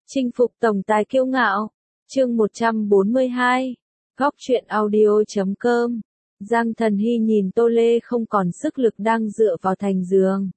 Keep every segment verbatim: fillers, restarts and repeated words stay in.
Chinh phục tổng tài kiêu ngạo. Chương một trăm bốn mươi hai. Góc truyện audio chấm com. Giang Thần Hy nhìn Tô Lê không còn sức lực đang dựa vào thành giường.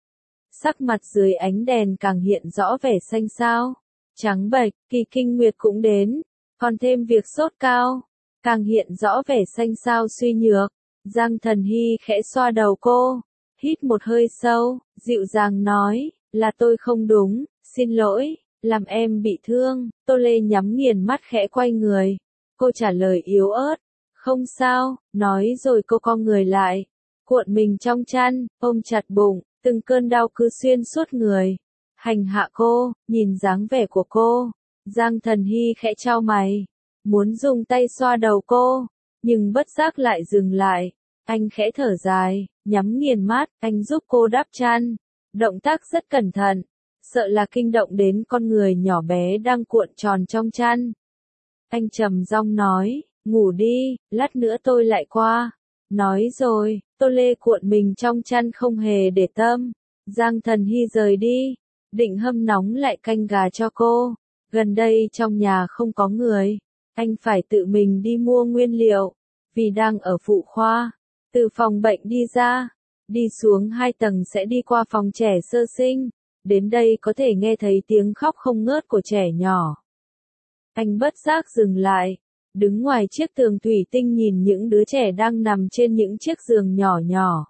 Sắc mặt dưới ánh đèn càng hiện rõ vẻ xanh xao, trắng bệch, kỳ kinh nguyệt cũng đến, còn thêm việc sốt cao, càng hiện rõ vẻ xanh xao suy nhược. Giang Thần Hy khẽ xoa đầu cô, hít một hơi sâu, dịu dàng nói, là tôi không đúng, xin lỗi, làm em bị thương. Tô Lê nhắm nghiền mắt khẽ quay người, cô trả lời yếu ớt, không sao, nói rồi cô co người lại, cuộn mình trong chăn, ôm chặt bụng, từng cơn đau cứ xuyên suốt người, hành hạ cô. Nhìn dáng vẻ của cô, Giang Thần Hy khẽ chau mày, muốn dùng tay xoa đầu cô, nhưng bất giác lại dừng lại. Anh khẽ thở dài, nhắm nghiền mắt, anh giúp cô đắp chăn, động tác rất cẩn thận, sợ là kinh động đến con người nhỏ bé đang cuộn tròn trong chăn. Anh trầm giọng nói, ngủ đi, lát nữa tôi lại qua. Nói rồi, Tô Lê cuộn mình trong chăn không hề để tâm. Giang Thần Hy rời đi, định hâm nóng lại canh gà cho cô. Gần đây trong nhà không có người, anh phải tự mình đi mua nguyên liệu, vì đang ở phụ khoa. Từ phòng bệnh đi ra, đi xuống hai tầng sẽ đi qua phòng trẻ sơ sinh, đến đây có thể nghe thấy tiếng khóc không ngớt của trẻ nhỏ. Anh bất giác dừng lại, đứng ngoài chiếc tường thủy tinh nhìn những đứa trẻ đang nằm trên những chiếc giường nhỏ nhỏ.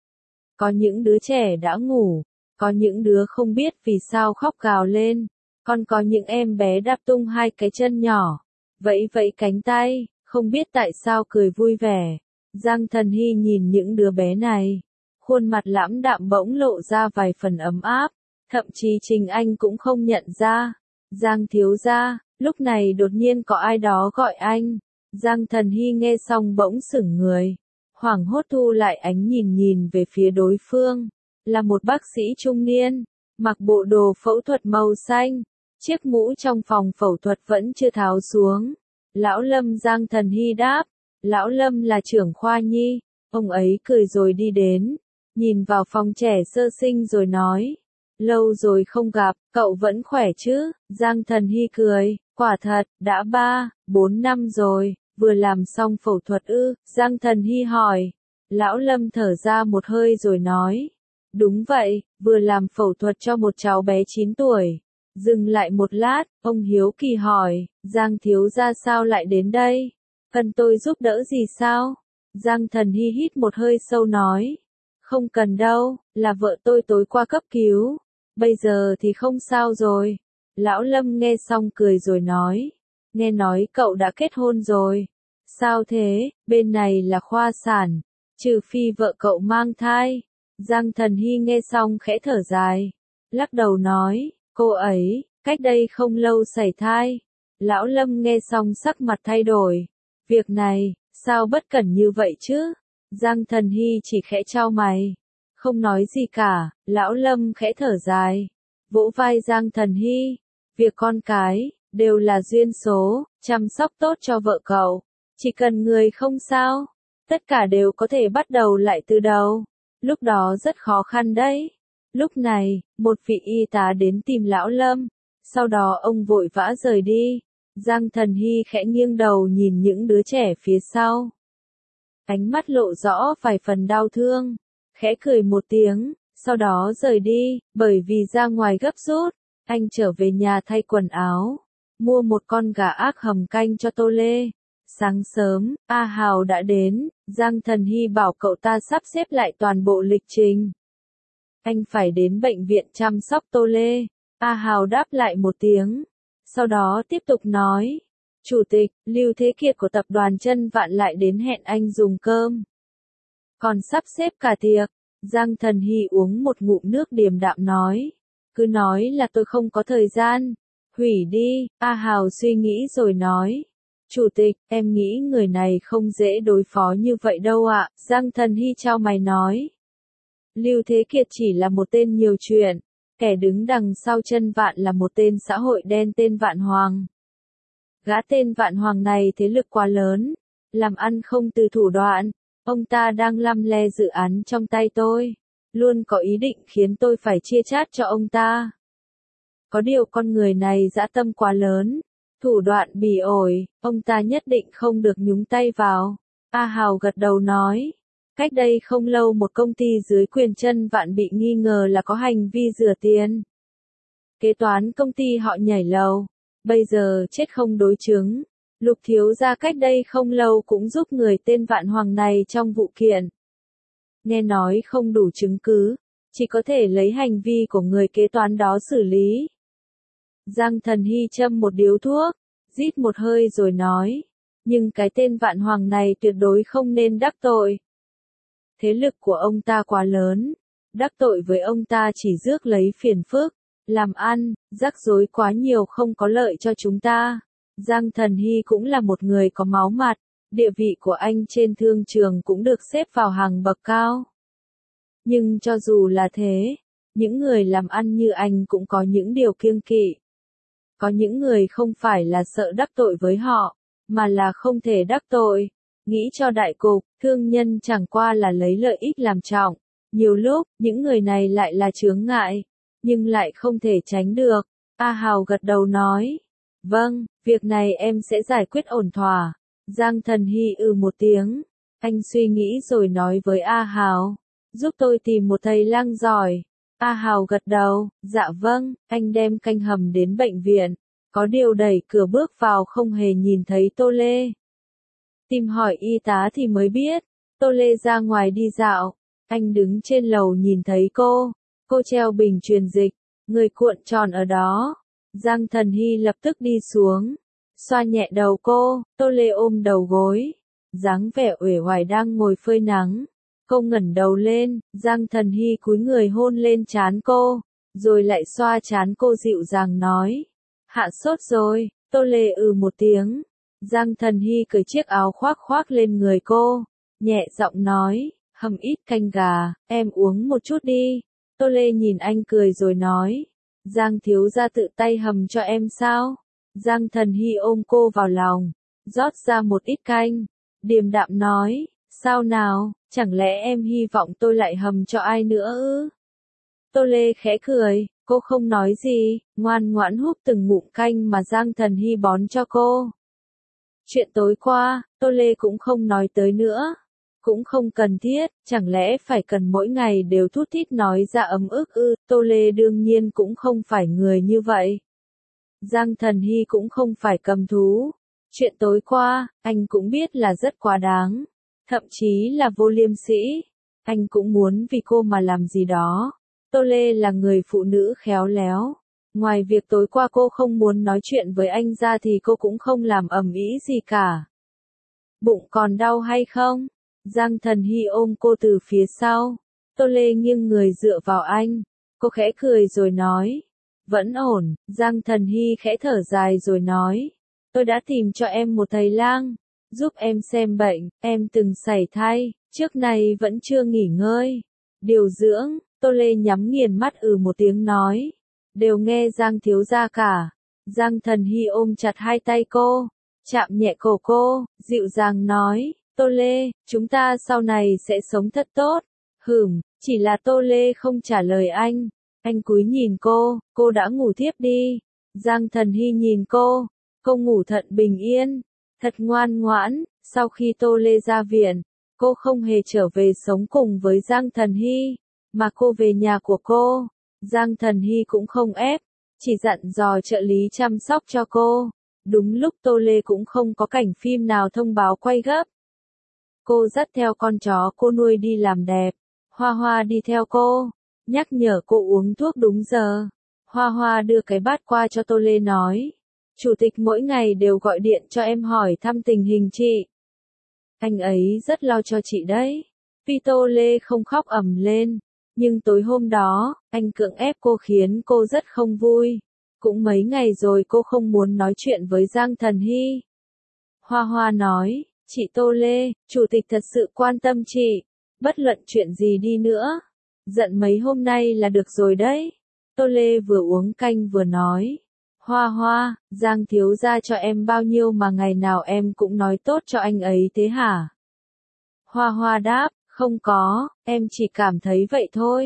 Có những đứa trẻ đã ngủ, có những đứa không biết vì sao khóc gào lên, còn có những em bé đạp tung hai cái chân nhỏ, vẫy vẫy cánh tay, không biết tại sao cười vui vẻ. Giang Thần Hy nhìn những đứa bé này, khuôn mặt lãm đạm bỗng lộ ra vài phần ấm áp, thậm chí chính anh cũng không nhận ra. Giang thiếu gia. Lúc này đột nhiên có ai đó gọi anh. Giang Thần Hy nghe xong bỗng sững người, hoảng hốt thu lại ánh nhìn nhìn về phía đối phương, là một bác sĩ trung niên, mặc bộ đồ phẫu thuật màu xanh, chiếc mũ trong phòng phẫu thuật vẫn chưa tháo xuống. Lão Lâm. Giang Thần Hy đáp, Lão Lâm là trưởng khoa nhi. Ông ấy cười rồi đi đến, nhìn vào phòng trẻ sơ sinh rồi nói, lâu rồi không gặp, cậu vẫn khỏe chứ? Giang Thần Hy cười, quả thật, đã ba, bốn năm rồi, vừa làm xong phẫu thuật ư? Giang Thần Hy hỏi. Lão Lâm thở ra một hơi rồi nói, đúng vậy, vừa làm phẫu thuật cho một cháu bé chín tuổi. Dừng lại một lát, ông hiếu kỳ hỏi, Giang thiếu gia sao lại đến đây? Cần tôi giúp đỡ gì sao? Giang Thần Hy hít một hơi sâu nói, không cần đâu, là vợ tôi tối qua cấp cứu, bây giờ thì không sao rồi. Lão Lâm nghe xong cười rồi nói, nghe nói cậu đã kết hôn rồi. Sao thế? Bên này là khoa sản, trừ phi vợ cậu mang thai. Giang Thần Hy nghe xong khẽ thở dài, lắc đầu nói, cô ấy, cách đây không lâu sảy thai. Lão Lâm nghe xong sắc mặt thay đổi, việc này, sao bất cẩn như vậy chứ? Giang Thần Hy chỉ khẽ chau mày, không nói gì cả. Lão Lâm khẽ thở dài, vỗ vai Giang Thần Hy, việc con cái, đều là duyên số, chăm sóc tốt cho vợ cậu, chỉ cần người không sao, tất cả đều có thể bắt đầu lại từ đầu, lúc đó rất khó khăn đấy. Lúc này, một vị y tá đến tìm Lão Lâm, sau đó ông vội vã rời đi. Giang Thần Hy khẽ nghiêng đầu nhìn những đứa trẻ phía sau, ánh mắt lộ rõ vài phần đau thương, khẽ cười một tiếng, sau đó rời đi. Bởi vì ra ngoài gấp rút, anh trở về nhà thay quần áo, mua một con gà ác hầm canh cho Tô Lê. Sáng sớm, A Hào đã đến, Giang Thần Hy bảo cậu ta sắp xếp lại toàn bộ lịch trình. Anh phải đến bệnh viện chăm sóc Tô Lê. A Hào đáp lại một tiếng, sau đó tiếp tục nói, Chủ tịch, Lưu Thế Kiệt của tập đoàn Chân Vạn lại đến hẹn anh dùng cơm. Còn sắp xếp cả tiệc. Giang Thần Hy uống một ngụm nước điềm đạm nói, cứ nói là tôi không có thời gian, hủy đi. A Hào suy nghĩ rồi nói, Chủ tịch, em nghĩ người này không dễ đối phó như vậy đâu ạ. Giang Thần Hy chau mày nói, Lưu Thế Kiệt chỉ là một tên nhiều chuyện, kẻ đứng đằng sau Chân Vạn là một tên xã hội đen tên Vạn Hoàng. Gã tên Vạn Hoàng này thế lực quá lớn, làm ăn không từ thủ đoạn. Ông ta đang lăm le dự án trong tay tôi, luôn có ý định khiến tôi phải chia chác cho ông ta. Có điều con người này dã tâm quá lớn, thủ đoạn bỉ ổi, ông ta nhất định không được nhúng tay vào. A Hào gật đầu nói. Cách đây không lâu một công ty dưới quyền chân vạn bị nghi ngờ là có hành vi rửa tiền. Kế toán công ty họ nhảy lầu, bây giờ chết không đối chứng. Lục thiếu gia cách đây không lâu cũng giúp người tên Vạn Hoàng này trong vụ kiện. Nghe nói không đủ chứng cứ, chỉ có thể lấy hành vi của người kế toán đó xử lý. Giang Thần Hy châm một điếu thuốc, rít một hơi rồi nói, nhưng cái tên Vạn Hoàng này tuyệt đối không nên đắc tội. Thế lực của ông ta quá lớn, đắc tội với ông ta chỉ rước lấy phiền phức, làm ăn, rắc rối quá nhiều không có lợi cho chúng ta. Giang Thần Hy cũng là một người có máu mặt, địa vị của anh trên thương trường cũng được xếp vào hàng bậc cao. Nhưng cho dù là thế, những người làm ăn như anh cũng có những điều kiêng kỵ. Có những người không phải là sợ đắc tội với họ, mà là không thể đắc tội. Nghĩ cho đại cục, thương nhân chẳng qua là lấy lợi ích làm trọng. Nhiều lúc, những người này lại là chướng ngại, nhưng lại không thể tránh được. A Hào gật đầu nói. Vâng, việc này em sẽ giải quyết ổn thỏa. Giang Thần Hy ừ một tiếng. Anh suy nghĩ rồi nói với A Hào. Giúp tôi tìm một thầy lang giỏi. A Hào gật đầu. Dạ vâng, anh đem canh hầm đến bệnh viện. Có điều đẩy cửa bước vào không hề nhìn thấy Tô Lê. Tìm hỏi y tá thì mới biết. Tô Lê ra ngoài đi dạo. Anh đứng trên lầu nhìn thấy cô. Cô treo bình truyền dịch. Người cuộn tròn ở đó. Giang Thần Hy lập tức đi xuống, xoa nhẹ đầu cô. Tô Lê ôm đầu gối, dáng vẻ uể oải đang ngồi phơi nắng. Cô ngẩng đầu lên, Giang Thần Hy cúi người hôn lên trán cô, rồi lại xoa trán cô dịu dàng nói, hạ sốt rồi. Tô Lê ừ một tiếng. Giang Thần Hy cởi chiếc áo khoác khoác lên người cô, nhẹ giọng nói, hầm ít canh gà, em uống một chút đi. Tô Lê nhìn anh cười rồi nói, Giang thiếu gia tự tay hầm cho em sao? Giang Thần Hy ôm cô vào lòng, rót ra một ít canh, điềm đạm nói, sao nào, chẳng lẽ em hy vọng tôi lại hầm cho ai nữa ư? Tô Lê khẽ cười, cô không nói gì, ngoan ngoãn húp từng ngụm canh mà Giang Thần Hy bón cho cô. Chuyện tối qua, Tô Lê cũng không nói tới nữa. Cũng không cần thiết, chẳng lẽ phải cần mỗi ngày đều thút thít nói ra ấm ức ư? Tô Lê đương nhiên cũng không phải người như vậy. Giang Thần Hy cũng không phải cầm thú. Chuyện tối qua, anh cũng biết là rất quá đáng, thậm chí là vô liêm sĩ. Anh cũng muốn vì cô mà làm gì đó. Tô Lê là người phụ nữ khéo léo. Ngoài việc tối qua cô không muốn nói chuyện với anh ra thì cô cũng không làm ầm ĩ gì cả. Bụng còn đau hay không? Giang Thần Hy ôm cô từ phía sau. Tô Lê nghiêng người dựa vào anh. Cô khẽ cười rồi nói. Vẫn ổn. Giang Thần Hy khẽ thở dài rồi nói. Tôi đã tìm cho em một thầy lang, giúp em xem bệnh. Em từng sảy thai, trước này vẫn chưa nghỉ ngơi. Điều dưỡng. Tô Lê nhắm nghiền mắt ừ một tiếng nói. Đều nghe Giang thiếu gia cả. Giang Thần Hy ôm chặt hai tay cô, chạm nhẹ cổ cô, dịu dàng nói. Tô Lê, chúng ta sau này sẽ sống thật tốt. Hửm, chỉ là Tô Lê không trả lời anh. Anh cúi nhìn cô, cô đã ngủ thiếp đi. Giang Thần Hy nhìn cô, cô ngủ thật bình yên, thật ngoan ngoãn. Sau khi Tô Lê ra viện, cô không hề trở về sống cùng với Giang Thần Hy, mà cô về nhà của cô. Giang Thần Hy cũng không ép, chỉ dặn dò trợ lý chăm sóc cho cô. Đúng lúc Tô Lê cũng không có cảnh phim nào thông báo quay gấp. Cô dắt theo con chó cô nuôi đi làm đẹp. Hoa Hoa đi theo cô, nhắc nhở cô uống thuốc đúng giờ. Hoa Hoa đưa cái bát qua cho Tô Lê nói. Chủ tịch mỗi ngày đều gọi điện cho em hỏi thăm tình hình chị. Anh ấy rất lo cho chị đấy. Vì Tô Lê không khóc ầm lên. Nhưng tối hôm đó, anh cưỡng ép cô khiến cô rất không vui. Cũng mấy ngày rồi cô không muốn nói chuyện với Giang Thần Hy. Hoa Hoa nói. Chị Tô Lê, chủ tịch thật sự quan tâm chị, bất luận chuyện gì đi nữa. Giận mấy hôm nay là được rồi đấy. Tô Lê vừa uống canh vừa nói. Hoa Hoa, Giang thiếu gia cho em bao nhiêu mà ngày nào em cũng nói tốt cho anh ấy thế hả? Hoa Hoa đáp, không có, em chỉ cảm thấy vậy thôi.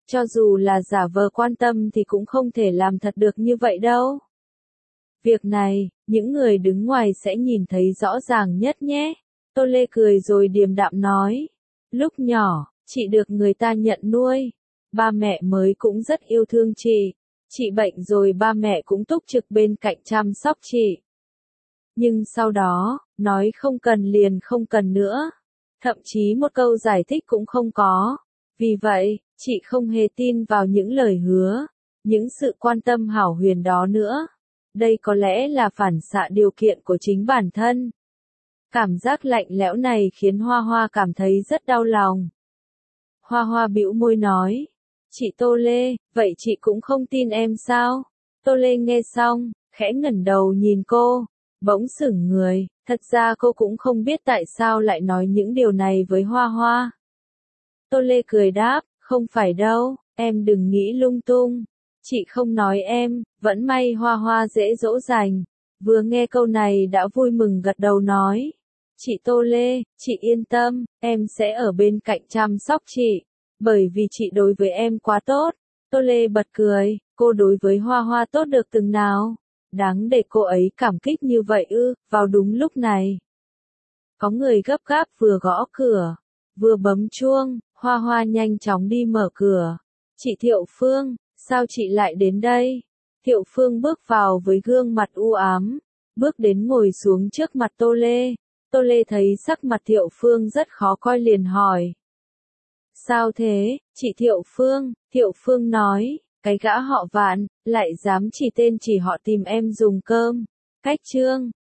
Cho dù là giả vờ quan tâm thì cũng không thể làm thật được như vậy đâu. Việc này, những người đứng ngoài sẽ nhìn thấy rõ ràng nhất nhé. Tô Lê cười rồi điềm đạm nói. Lúc nhỏ, chị được người ta nhận nuôi. Ba mẹ mới cũng rất yêu thương chị. Chị bệnh rồi ba mẹ cũng túc trực bên cạnh chăm sóc chị. Nhưng sau đó, nói không cần liền không cần nữa. Thậm chí một câu giải thích cũng không có. Vì vậy, chị không hề tin vào những lời hứa, những sự quan tâm hảo huyền đó nữa. Đây có lẽ là phản xạ điều kiện của chính bản thân. Cảm giác lạnh lẽo này khiến Hoa Hoa cảm thấy rất đau lòng. Hoa Hoa bĩu môi nói. Chị Tô Lê, vậy chị cũng không tin em sao? Tô Lê nghe xong, khẽ ngẩng đầu nhìn cô, bỗng sững người, thật ra cô cũng không biết tại sao lại nói những điều này với Hoa Hoa. Tô Lê cười đáp, không phải đâu, em đừng nghĩ lung tung. Chị không nói em, vẫn may Hoa Hoa dễ dỗ dành. Vừa nghe câu này đã vui mừng gật đầu nói. Chị Tô Lê, chị yên tâm, em sẽ ở bên cạnh chăm sóc chị. Bởi vì chị đối với em quá tốt. Tô Lê bật cười, cô đối với Hoa Hoa tốt được từng nào. Đáng để cô ấy cảm kích như vậy ư, vào đúng lúc này. Có người gấp gáp vừa gõ cửa, vừa bấm chuông, Hoa Hoa nhanh chóng đi mở cửa. Chị Thiệu Phương, sao chị lại đến đây? Thiệu Phương bước vào với gương mặt u ám, bước đến ngồi xuống trước mặt Tô Lê. Tô Lê thấy sắc mặt Thiệu Phương rất khó coi liền hỏi. Sao thế, chị Thiệu Phương? Thiệu Phương nói, cái gã họ Vạn, lại dám chỉ tên chỉ họ tìm em dùng cơm. Cách trương,